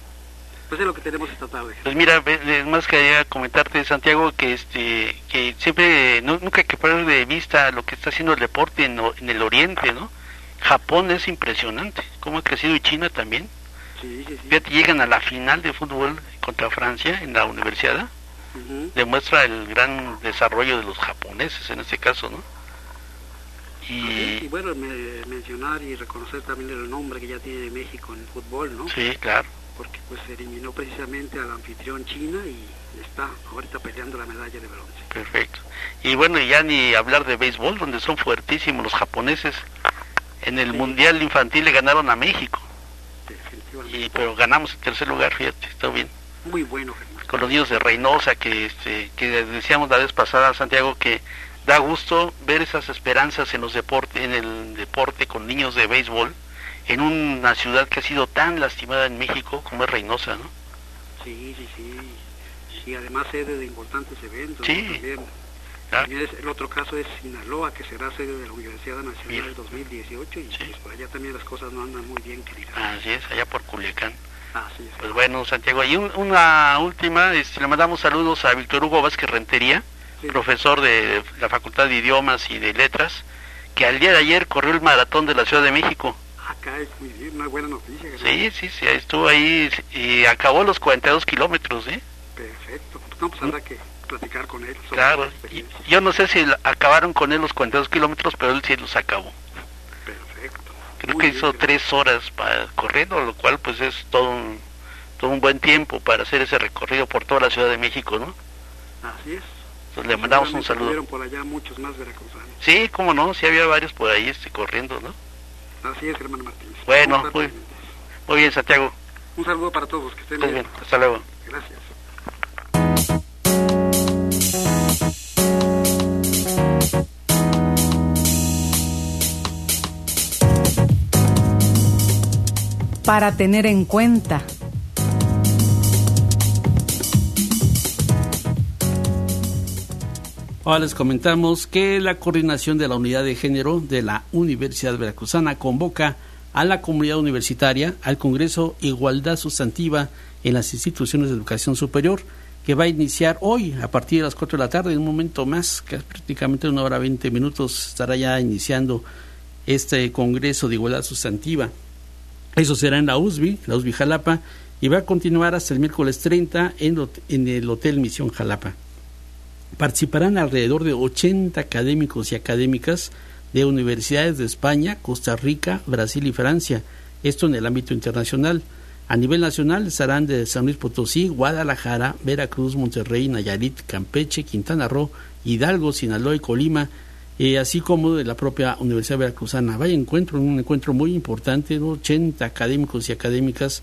Pues es lo que tenemos esta tarde. Pues mira, más quería comentarte, Santiago, que que siempre, nunca hay que perder de vista lo que está haciendo el deporte en el oriente, ¿no? Japón es impresionante, cómo ha crecido, y China también. Sí. Fíjate, llegan a la final de fútbol contra Francia en la universidad. Demuestra el gran desarrollo de los japoneses en este caso, ¿no? Y bueno, mencionar y reconocer también el nombre que ya tiene México en el fútbol, ¿no? Sí, claro. Porque pues eliminó precisamente al anfitrión China y está ahorita peleando la medalla de bronce. Perfecto. Y bueno, ya ni hablar de béisbol, donde son fuertísimos los japoneses. En el Mundial Infantil le ganaron a México. Pero ganamos en tercer lugar, fíjate, está bien. Muy bueno, Germán. Con los niños de Reynosa, que decíamos la vez pasada, Santiago, que da gusto ver esas esperanzas en el deporte con niños de béisbol, en una ciudad que ha sido tan lastimada en México como es Reynosa, ¿no? Sí. Y además sede de importantes eventos. Sí. ¿no? También. También el otro caso es Sinaloa, que será sede de la Universidad Nacional 2018, y pues por allá también las cosas no andan muy bien, querida. Así es, allá por Culiacán. Así es. Pues bueno, Santiago, y una última, le mandamos saludos a Víctor Hugo Vázquez Rentería, profesor de la Facultad de Idiomas y de Letras, que al día de ayer corrió el maratón de la Ciudad de México. Acá es muy bien, una buena noticia. Sí, estuvo ahí y acabó los 42 kilómetros, Perfecto, no, pues habrá que platicar con él sobre claro, la experiencia. yo no sé si acabaron con él los 42 kilómetros, pero él sí los acabó. Perfecto. Creo que hizo 3 horas para corriendo, lo cual pues es todo un buen tiempo para hacer ese recorrido por toda la Ciudad de México, ¿no? Así es. Entonces le mandamos un saludo. Estuvieron por allá muchos más veracruzanos. Sí, cómo no, sí había varios por ahí corriendo, ¿no? Así es, Germán Martínez. Bueno, muy bien, Santiago. Un saludo para todos, que estén Muy bien. Hasta luego. Gracias. Para tener en cuenta. Ahora les comentamos que la coordinación de la Unidad de Género de la Universidad Veracruzana convoca a la comunidad universitaria al Congreso Igualdad Sustantiva en las instituciones de educación superior, que va a iniciar hoy a partir de las 4 de la tarde, en un momento más, que es prácticamente 1 hora 20 minutos, estará ya iniciando este Congreso de Igualdad Sustantiva. Eso será en la USB Jalapa, y va a continuar hasta el miércoles 30 en el Hotel Misión Jalapa. Participarán alrededor de 80 académicos y académicas de universidades de España, Costa Rica, Brasil y Francia, esto en el ámbito internacional. A nivel nacional estarán de San Luis Potosí, Guadalajara, Veracruz, Monterrey, Nayarit, Campeche, Quintana Roo, Hidalgo, Sinaloa y Colima, así como de la propia Universidad Veracruzana. Vaya encuentro, un encuentro muy importante, 80 académicos y académicas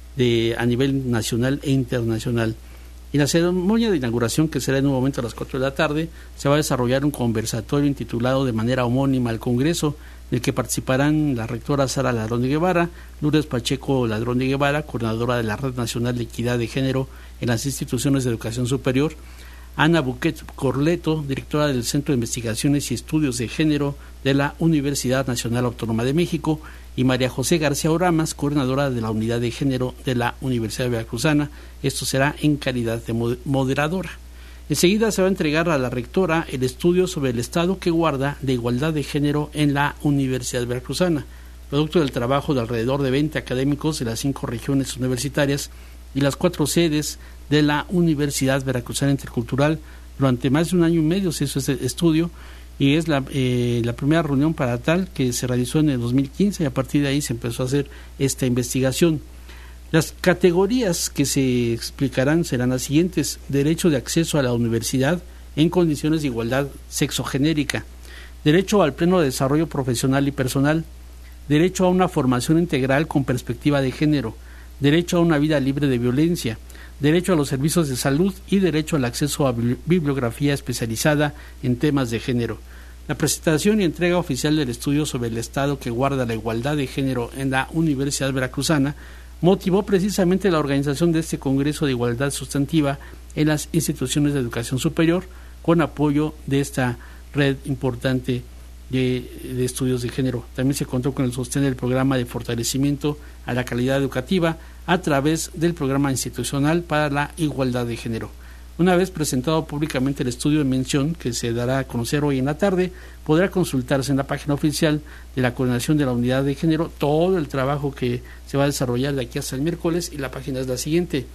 a nivel nacional e internacional. En la ceremonia de inauguración, que será en un momento a las 4 de la tarde, se va a desarrollar un conversatorio intitulado de manera homónima al Congreso, en el que participarán la rectora Sara Ladrón de Guevara, Lourdes Pacheco Ladrón de Guevara, coordinadora de la Red Nacional de Equidad de Género en las Instituciones de Educación Superior, Ana Buquet Corleto, directora del Centro de Investigaciones y Estudios de Género de la Universidad Nacional Autónoma de México, y María José García Oramas, coordinadora de la Unidad de Género de la Universidad Veracruzana. Esto será en calidad de moderadora. Enseguida se va a entregar a la rectora el estudio sobre el estado que guarda de igualdad de género en la Universidad Veracruzana, producto del trabajo de alrededor de 20 académicos de las 5 regiones universitarias y las 4 sedes de la Universidad Veracruzana Intercultural. Durante más de 1 año y medio se hizo este estudio, y es la primera reunión para tal que se realizó en el 2015, y a partir de ahí se empezó a hacer esta investigación. Las categorías que se explicarán serán las siguientes: derecho de acceso a la universidad en condiciones de igualdad sexogenérica, derecho al pleno desarrollo profesional y personal, derecho a una formación integral con perspectiva de género, derecho a una vida libre de violencia, derecho a los servicios de salud y derecho al acceso a bibliografía especializada en temas de género. La presentación y entrega oficial del estudio sobre el estado que guarda la igualdad de género en la Universidad Veracruzana motivó precisamente la organización de este Congreso de Igualdad Sustantiva en las instituciones de educación superior, con apoyo de esta red importante de estudios de género. También se contó con el sostén del programa de fortalecimiento a la calidad educativa a través del programa institucional para la igualdad de género. Una vez presentado públicamente el estudio de mención, que se dará a conocer hoy en la tarde, podrá consultarse en la página oficial de la Coordinación de la Unidad de Género todo el trabajo que se va a desarrollar de aquí hasta el miércoles, y la página es la siguiente: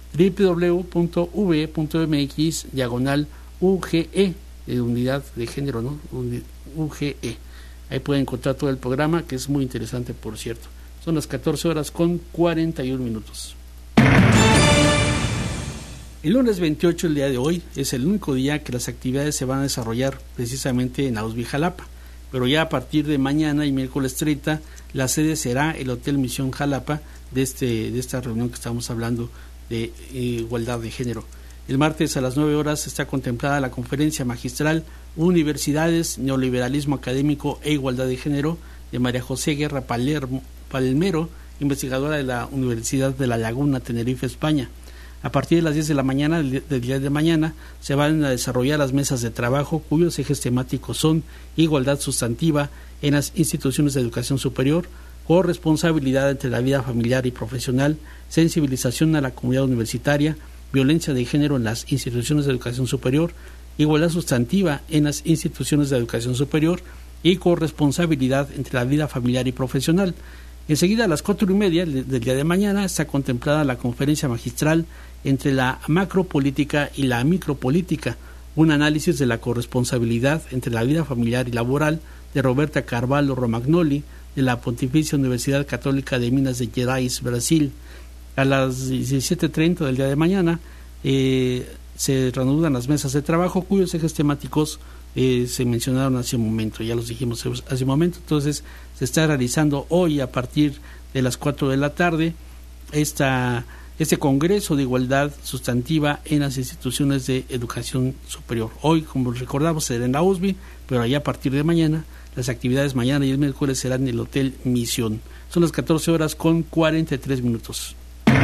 www.v.mx/UGE, de Unidad de Género, ¿no? UGE. Ahí pueden encontrar todo el programa, que es muy interesante, por cierto. Son las 14 horas con 41 minutos. El lunes 28, el día de hoy, es el único día que las actividades se van a desarrollar precisamente en la USB Jalapa, pero ya a partir de mañana y miércoles 30, la sede será el Hotel Misión Jalapa de esta reunión que estamos hablando de igualdad de género. El martes a las 9 horas está contemplada la conferencia magistral Universidades, Neoliberalismo Académico e Igualdad de Género, de María José Guerra Palmero, investigadora de la Universidad de La Laguna, Tenerife, España. A partir de las 10 de la mañana del día de mañana se van a desarrollar las mesas de trabajo, cuyos ejes temáticos son igualdad sustantiva en las instituciones de educación superior, corresponsabilidad entre la vida familiar y profesional, sensibilización a la comunidad universitaria, violencia de género en las instituciones de educación superior, igualdad sustantiva en las instituciones de educación superior y corresponsabilidad entre la vida familiar y profesional. Enseguida, a las 4:30 del día de mañana, está contemplada la conferencia magistral entre la macropolítica y la micropolítica, un análisis de la corresponsabilidad entre la vida familiar y laboral, de Roberta Carvalho Romagnoli, de la Pontificia Universidad Católica de Minas Gerais, Brasil. A las 17:30 del día de mañana se reanudan las mesas de trabajo, cuyos ejes temáticos se mencionaron hace un momento, ya los dijimos hace un momento. Entonces se está realizando hoy a partir de las 4 de la tarde este Congreso de Igualdad Sustantiva en las instituciones de educación superior. Hoy, como recordamos, será en la USB, pero allá a partir de mañana, las actividades mañana y el miércoles serán en el Hotel Misión. Son las 14:43.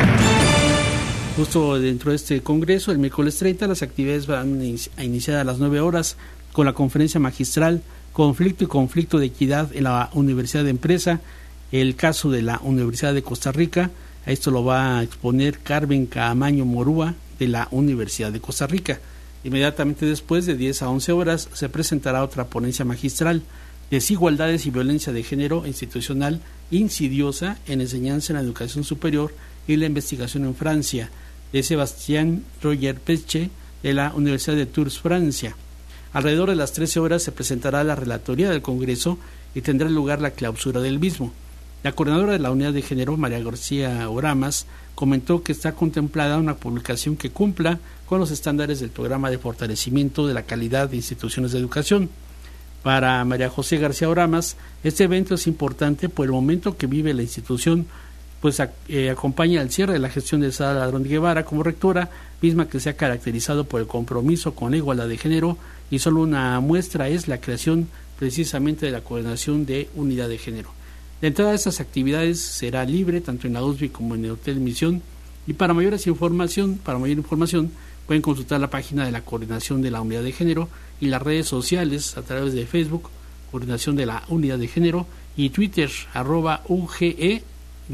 Justo dentro de este Congreso, el miércoles 30, las actividades van a iniciar a las 9 horas con la conferencia magistral Conflicto y Conflicto de Equidad en la Universidad de Empresa, el caso de la Universidad de Costa Rica. Esto lo va a exponer Carmen Caamaño Morúa, de la Universidad de Costa Rica. Inmediatamente después, de 10 a 11 horas, se presentará otra ponencia magistral, Desigualdades y Violencia de Género Institucional Insidiosa en Enseñanza en la Educación Superior y la Investigación en Francia, de Sébastien Roger Peche, de la Universidad de Tours, Francia. Alrededor de las 13 horas se presentará la relatoría del Congreso y tendrá lugar la clausura del mismo. La coordinadora de la Unidad de Género, María García Oramas, comentó que está contemplada una publicación que cumpla con los estándares del Programa de Fortalecimiento de la Calidad de Instituciones de Educación. Para María José García Oramas, este evento es importante por el momento que vive la institución, pues acompaña al cierre de la gestión de Sara Ladrón Guevara como rectora, misma que se ha caracterizado por el compromiso con la igualdad de género, y solo una muestra es la creación precisamente de la coordinación de unidad de género. De entrada, estas actividades será libre tanto en la USB como en el Hotel Misión, y para mayor información pueden consultar la página de la Coordinación de la Unidad de Género y las redes sociales a través de Facebook, Coordinación de la Unidad de Género, y Twitter, @UGE-UB.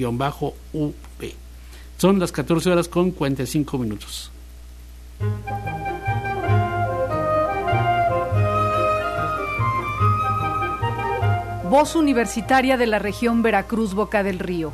Son las 14:45. Voz Universitaria de la Región Veracruz, Boca del Río.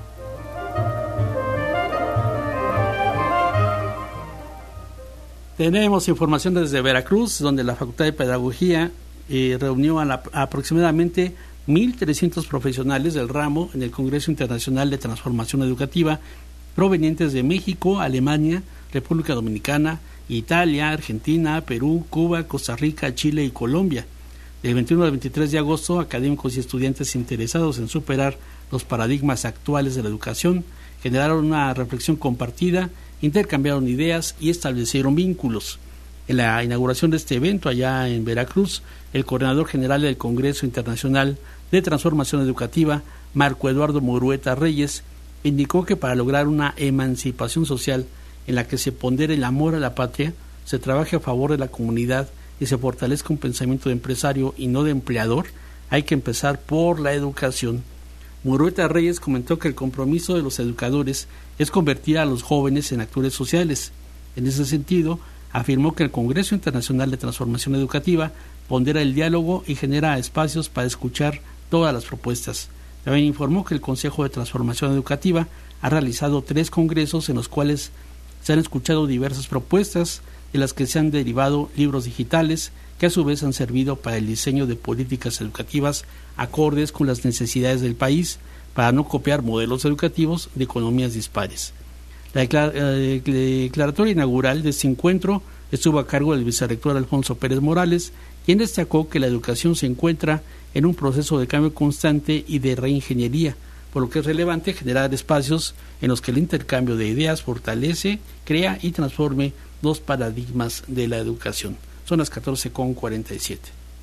Tenemos información desde Veracruz, donde la Facultad de Pedagogía reunió a aproximadamente 1,300 profesionales del ramo en el Congreso Internacional de Transformación Educativa, provenientes de México, Alemania, República Dominicana, Italia, Argentina, Perú, Cuba, Costa Rica, Chile y Colombia. Del 21 al 23 de agosto, académicos y estudiantes interesados en superar los paradigmas actuales de la educación generaron una reflexión compartida, intercambiaron ideas y establecieron vínculos. En la inauguración de este evento allá en Veracruz, el coordinador general del Congreso Internacional de Transformación Educativa, Marco Eduardo Murueta Reyes, indicó que para lograr una emancipación social en la que se pondere el amor a la patria, se trabaje a favor de la comunidad y se fortalezca un pensamiento de empresario y no de empleador, hay que empezar por la educación. Murueta Reyes comentó que el compromiso de los educadores es convertir a los jóvenes en actores sociales. En ese sentido, afirmó que el Congreso Internacional de Transformación Educativa pondera el diálogo y genera espacios para escuchar todas las propuestas. También informó que el Consejo de Transformación Educativa ha realizado 3 congresos en los cuales se han escuchado diversas propuestas, de las que se han derivado libros digitales que a su vez han servido para el diseño de políticas educativas acordes con las necesidades del país, para no copiar modelos educativos de economías dispares. La declaratoria inaugural de este encuentro estuvo a cargo del vicerrector Alfonso Pérez Morales, quien destacó que la educación se encuentra en un proceso de cambio constante y de reingeniería, por lo que es relevante generar espacios en los que el intercambio de ideas fortalece, crea y transforme los paradigmas de la educación. Son las 14:47.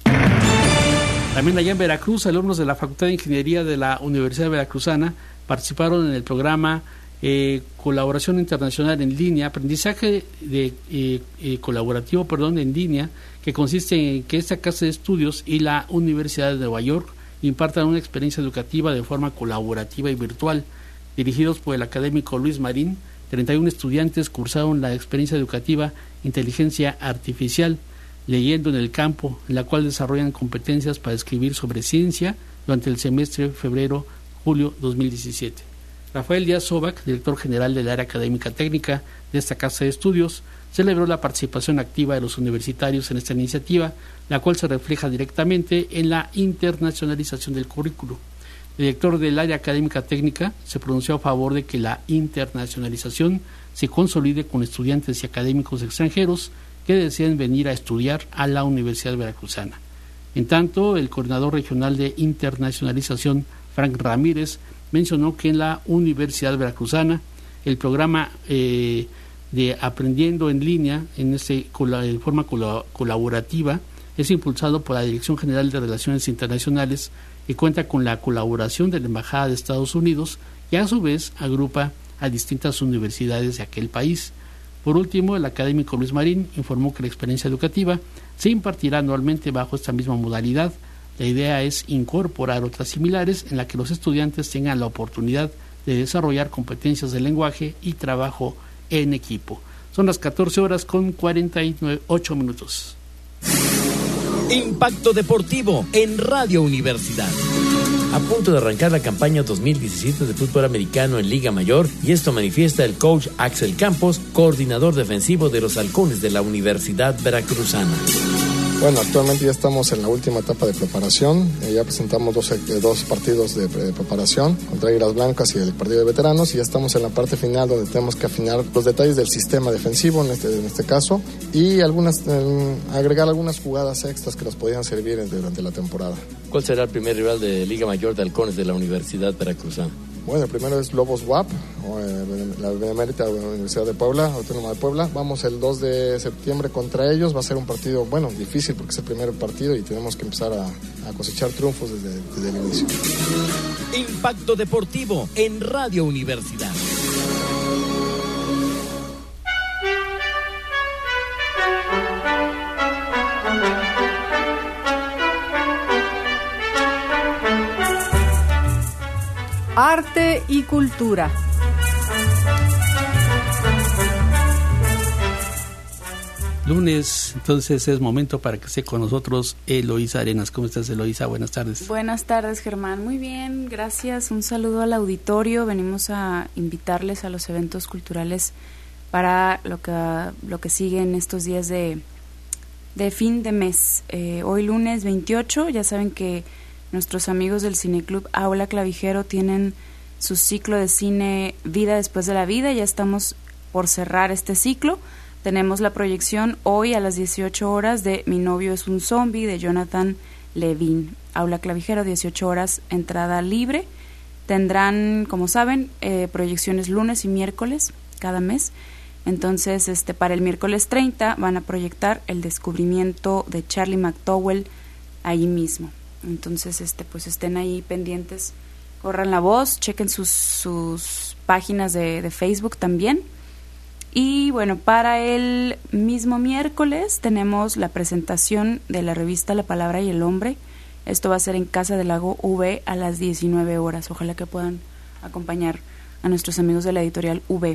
También allá en Veracruz, alumnos de la Facultad de Ingeniería de la Universidad Veracruzana participaron en el programa Colaboración Internacional en Línea, aprendizaje colaborativo en línea, que consiste en que esta casa de estudios y la Universidad de Nueva York impartan una experiencia educativa de forma colaborativa y virtual. Dirigidos por el académico Luis Marín, 31 estudiantes cursaron la experiencia educativa Inteligencia Artificial. Leyendo en el campo, en la cual desarrollan competencias para escribir sobre ciencia durante el semestre febrero-julio 2017. Rafael Díaz Sobac, director general del área académica técnica de esta casa de estudios, celebró la participación activa de los universitarios en esta iniciativa, la cual se refleja directamente en la internacionalización del currículo. El director del área académica técnica se pronunció a favor de que la internacionalización se consolide con estudiantes y académicos extranjeros que deseen venir a estudiar a la Universidad Veracruzana. En tanto, el coordinador regional de internacionalización, Frank Ramírez, mencionó que en la Universidad Veracruzana el programa de aprendiendo en línea en forma colaborativa es impulsado por la Dirección General de Relaciones Internacionales y cuenta con la colaboración de la Embajada de Estados Unidos y a su vez agrupa a distintas universidades de aquel país. Por último, el académico Luis Marín informó que la experiencia educativa se impartirá anualmente bajo esta misma modalidad. La idea es incorporar otras similares en la que los estudiantes tengan la oportunidad de desarrollar competencias de lenguaje y trabajo en equipo. Son las 14:48. Impacto Deportivo en Radio Universidad. A punto de arrancar la campaña 2017 de fútbol americano en Liga Mayor, y esto manifiesta el coach Axel Campos, coordinador defensivo de los Halcones de la Universidad Veracruzana. Bueno, actualmente ya estamos en la última etapa de preparación. Ya presentamos dos partidos de preparación contra Águilas Blancas y el partido de veteranos, y ya estamos en la parte final donde tenemos que afinar los detalles del sistema defensivo en este caso, y agregar algunas jugadas extras que nos podían servir durante la temporada. ¿Cuál será el primer rival de Liga Mayor de Halcones de la Universidad Veracruzana? Bueno, el primero es Lobos WAP, la Benemérita Universidad de Puebla, Autónoma de Puebla. Vamos el 2 de septiembre contra ellos. Va a ser un partido, difícil porque es el primer partido y tenemos que empezar a cosechar triunfos desde el inicio. Impacto Deportivo en Radio Universidad. Arte y cultura. Lunes, entonces es momento para que esté con nosotros Eloísa Arenas. ¿Cómo estás, Eloísa? Buenas tardes. Buenas tardes, Germán. Muy bien, gracias. Un saludo al auditorio. Venimos a invitarles a los eventos culturales para lo que sigue en estos días de fin de mes. Hoy lunes 28, ya saben que nuestros amigos del Cineclub Aula Clavijero tienen su ciclo de cine Vida después de la vida. Ya estamos por cerrar este ciclo. Tenemos la proyección hoy a las 18 horas de Mi novio es un zombie de Jonathan Levin. Aula Clavijero, 18 horas, entrada libre. Tendrán, como saben, proyecciones lunes y miércoles cada mes. Entonces, para el miércoles 30 van a proyectar El descubrimiento de Charlie McDowell ahí mismo. Entonces, pues estén ahí pendientes, corran la voz, chequen sus páginas de Facebook también. Y bueno, para el mismo miércoles tenemos la presentación de la revista La Palabra y el Hombre. Esto va a ser en Casa del Lago V a las 19 horas. Ojalá que puedan acompañar a nuestros amigos de la editorial V.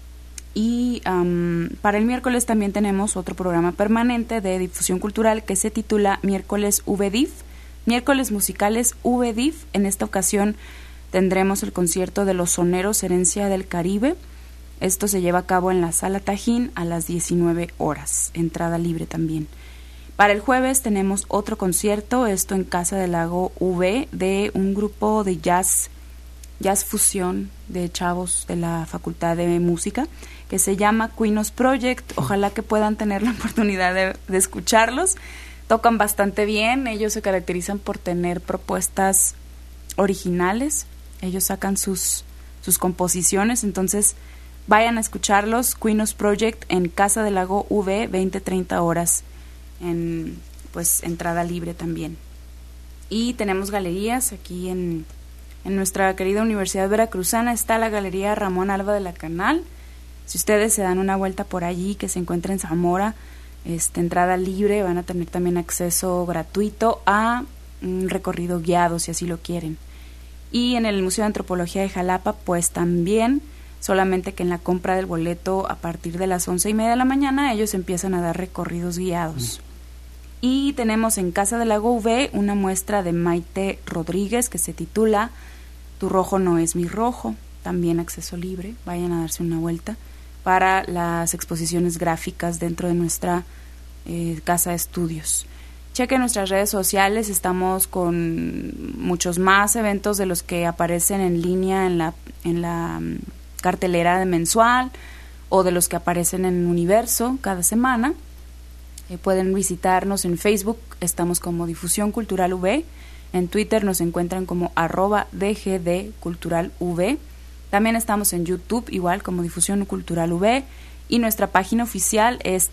Y para el miércoles también tenemos otro programa permanente de difusión cultural que se titula Miércoles VDIF. Miércoles musicales VDIF. En esta ocasión tendremos el concierto de los Soneros Herencia del Caribe. Esto se lleva a cabo en la Sala Tajín a las 19 horas. Entrada libre también. Para el jueves tenemos otro concierto, esto en Casa del Lago V, de un grupo de jazz fusión de chavos de la Facultad de Música, que se llama Quinos Project. Ojalá que puedan tener la oportunidad de escucharlos. Tocan bastante bien, ellos se caracterizan por tener propuestas originales, ellos sacan sus composiciones, entonces vayan a escucharlos. Quinos Project en Casa del Lago V, 20-30 horas, en pues entrada libre también. Y tenemos galerías aquí en nuestra querida Universidad Veracruzana. Está la Galería Ramón Alba de la Canal. Si ustedes se dan una vuelta por allí, que se encuentra en Zamora, entrada libre, van a tener también acceso gratuito a un recorrido guiado si así lo quieren. Y en el Museo de Antropología de Jalapa, pues también, solamente que en la compra del boleto a partir de las 11:30 de la mañana ellos empiezan a dar recorridos guiados. Y tenemos en Casa del Lago V una muestra de Maite Rodríguez que se titula Tu rojo no es mi rojo, también acceso libre, vayan a darse una vuelta, para las exposiciones gráficas dentro de nuestra casa de estudios. Chequen nuestras redes sociales, estamos con muchos más eventos de los que aparecen en línea en la cartelera de mensual o de los que aparecen en Universo cada semana. Pueden visitarnos en Facebook, estamos como Difusión Cultural V, en Twitter nos encuentran como @DGD Cultural V, también estamos en YouTube igual como Difusión Cultural V, y nuestra página oficial es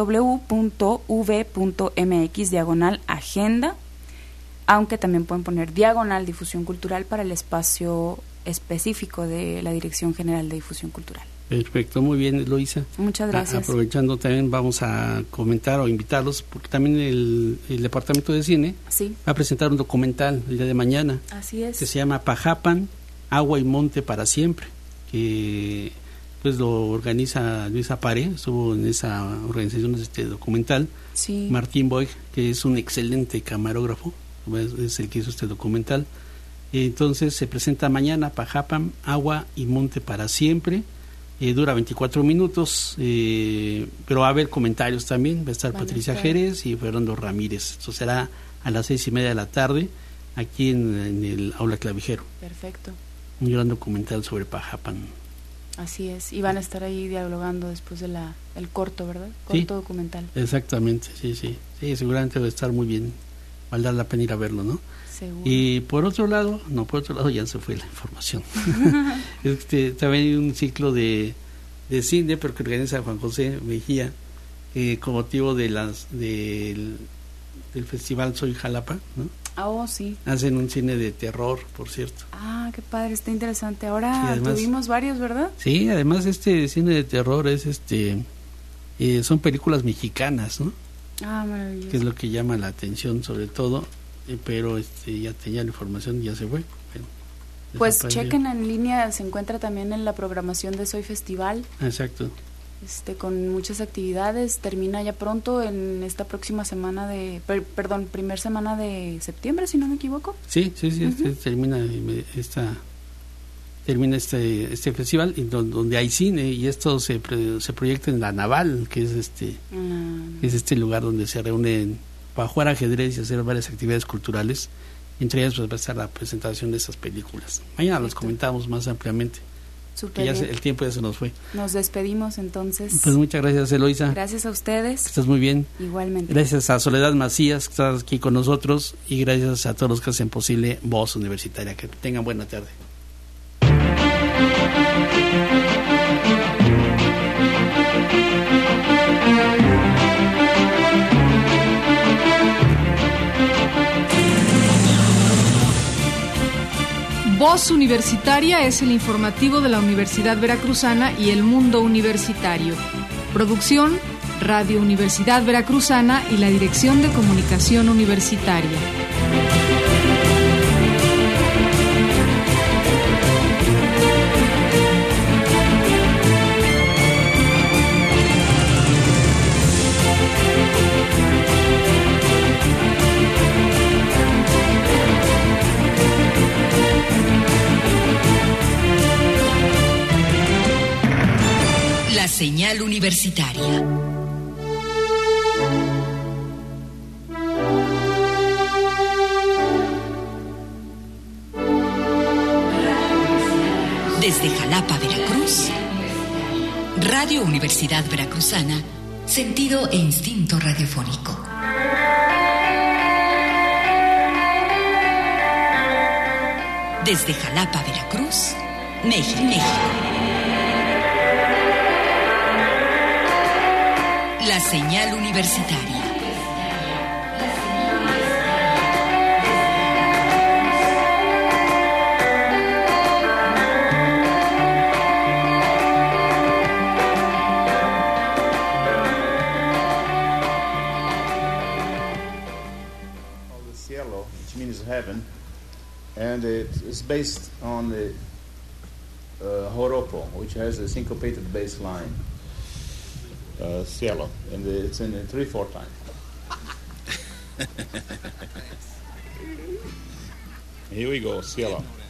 www.v.mx/agenda, aunque también pueden poner /difusión cultural para el espacio específico de la Dirección General de Difusión Cultural. Perfecto, muy bien, Eloísa. Muchas gracias. Aprovechando también vamos a comentar o invitarlos, porque también el Departamento de Cine va a presentar un documental el día de mañana. Así es. Que se llama Pajapan, Agua y Monte para Siempre, que pues lo organiza Luisa Pare, estuvo en esa organización de este documental. Sí. Martín Boy, que es un excelente camarógrafo, es el que hizo este documental. Entonces se presenta mañana Pajapan, Agua y Monte para Siempre. Dura 24 minutos, pero va a haber comentarios también. Va a estar Patricia Jerez y Fernando Ramírez. Esto será a las 6:30 de la tarde aquí en el Aula Clavijero. Perfecto. Un gran documental sobre Pajapan. Así es, y van a estar ahí dialogando después de el corto, ¿verdad? Corto documental. Exactamente, sí, seguramente va a estar muy bien, valdrá la pena ir a verlo, ¿no? Seguro. Y por otro lado ya se fue la información. También hay un ciclo de cine, pero que organiza Juan José Mejía, con motivo de del festival Soy Jalapa, ¿no? Oh, sí. Hacen un cine de terror, por cierto. Ah, qué padre, está interesante. Ahora además, tuvimos varios, ¿verdad? Sí, además este cine de terror es son películas mexicanas, ¿no? Ah, maravilloso. Que es lo que llama la atención sobre todo, pero ya tenía la información y ya se fue. Bueno, pues chequen en línea, se encuentra también en la programación de Soy Festival. Exacto. Con muchas actividades, termina ya pronto en esta próxima semana primer semana de septiembre, si no me equivoco. Sí, termina este festival y donde hay cine, y esto se proyecta en la Naval, que es este lugar donde se reúnen para jugar ajedrez y hacer varias actividades culturales. Entre ellas pues va a estar la presentación de esas películas. Mañana los comentamos más ampliamente. Súper bien. El tiempo ya se nos fue. Nos despedimos entonces. Pues muchas gracias, Eloísa. Gracias a ustedes. Estás muy bien. Igualmente. Gracias a Soledad Macías, que está aquí con nosotros, y gracias a todos los que hacen posible Voz Universitaria. Que tengan buena tarde. Voz Universitaria es el informativo de la Universidad Veracruzana y el mundo universitario. Producción, Radio Universidad Veracruzana y la Dirección de Comunicación Universitaria. Señal Universitaria. Desde Jalapa, Veracruz, Radio Universidad Veracruzana, sentido e instinto radiofónico. Desde Jalapa, Veracruz, México. La señal universitaria. The cielo, which means heaven, and it's based on the joropo, which has a syncopated bass line. Cielo, and it's in 3/4 time. Here we go, cielo.